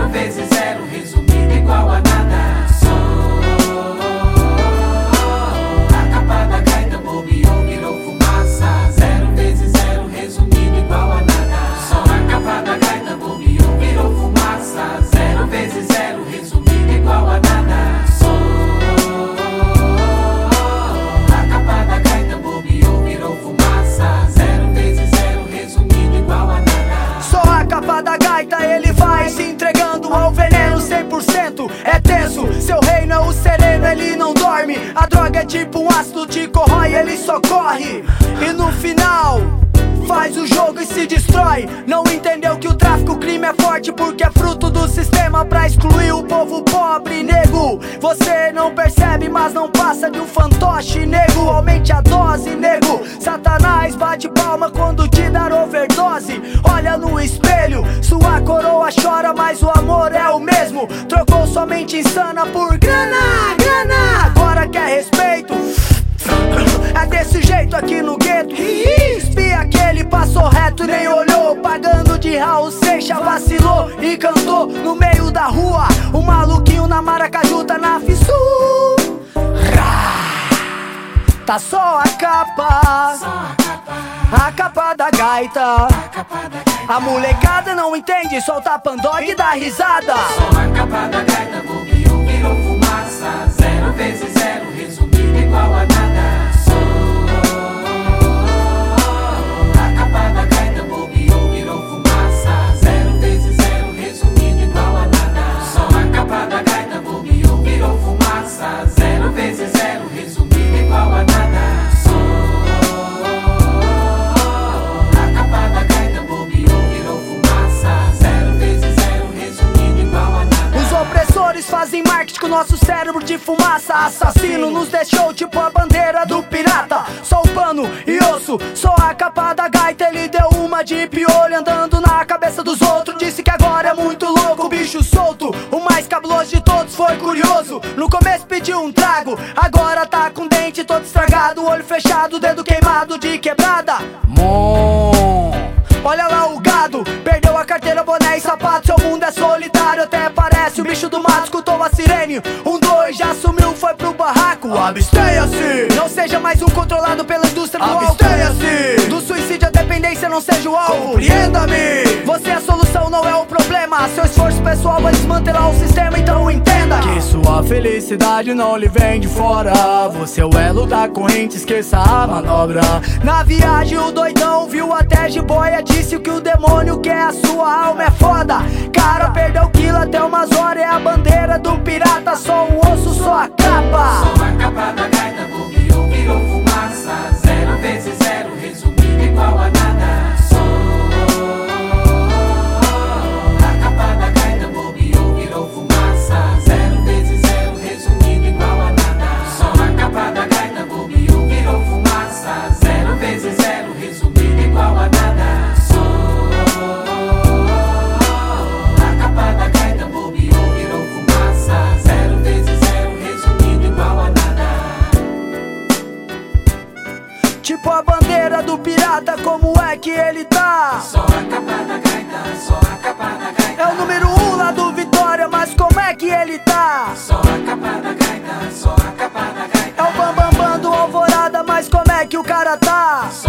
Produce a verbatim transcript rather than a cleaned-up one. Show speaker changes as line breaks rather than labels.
Zero vezes zero, resumido igual a nada. Sou a capa da gaita, bobeou, virou fumaça. Zero vezes zero, resumido igual a nada. Sou a capa da gaita, bobeou, virou fumaça. Zero vezes zero, resumido igual a nada. Sou a capa da gaita, bobeou, virou fumaça. Zero vezes zero, resumido igual a nada.
Só a capa da gaita, ele vai se entregando ao veneno cem por cento. É tenso, seu reino é o sereno, ele não dorme. A droga é tipo um ácido, te corrói, ele só corre. E no final faz o jogo e se destrói. Não entendeu que o tráfico, o crime é forte, porque é fruto do sistema pra excluir o povo pobre, nego. Você não percebe, mas não passa de um fantoche, nego. Aumente a dose, nego. Satanás bate palma quando te dar overdose. Olha no espelho, sua coroa chora, mas o amor é o mesmo. Trocou sua mente insana por grana, grana. Agora quer respeito. É desse jeito aqui no gueto. Espia que ele passou reto, nem olhou. Pagando de Raul Seixas, vacilou e cantou no meio da rua. O maluquinho na Maracaju tá na fissura. Tá só a capa, a capa da gaita. A molecada não entende, solta pandog e dá risada.
Só a capa da gaita, bobeou, virou fumaça. Zero vezes zero, resumido igual a nada. Zero vezes zero, resumido igual a nada. Sou a capa da gaita, bobeou, virou fumaça. Zero vezes zero, resumido igual a nada.
Os opressores fazem marketing com nosso cérebro de fumaça. Assassino nos deixou tipo a bandeira do pirata. Só o pano e osso, só a capa da gaita. Ele deu uma de piolho andando na cabeça dos outros. Disse que agora é muito louco, bicho solto. O mais cabuloso de todos foi curioso. No começo pediu um trago, agora tá com dente todo estragado. Olho fechado, dedo queimado de quebrada. Mon. Olha lá o gado, perdeu a carteira, boné e sapato. Seu mundo é solitário, até parece o bicho do mato. Escutou a sirene, um, dois, já sumiu, foi pro barraco. Abstenha-se, não seja mais um controlado pela indústria do álcool. Abstenha-se, do suicídio à dependência, não seja o alvo. Compreenda-me, você é a solução, não é o problema. Seu esforço pessoal vai desmantelar o sistema, então entenda que sua felicidade não lhe vem de fora. Você é o elo da corrente, esqueça a manobra. Na viagem o doidão viu até jiboia. Disse que o demônio quer a sua alma, é foda. Cara, perdeu quilo até umas horas. É a bandeira do pirata, só o osso, só a capa.
Só a capa da gaita, bobeou, virou fumaça. Zero vezes zero, resumido igual a nada. Sou a capa da gaita, bobeou, virou fumaça. Zero vezes zero, resumido igual a nada. Só a capa da gaita, bobeou, virou fumaça. Zero vezes zero, resumido igual a nada.
Tipo a bandeira do pirata, como é que ele tá?
Só a capa da gaita, só a capa da gaita.
É o número um lá do Vitória, mas como é que ele tá?
Só a capa da gaita, só a capa da gaita.
É o bambambam do Alvorada, mas como é que o cara tá?
Só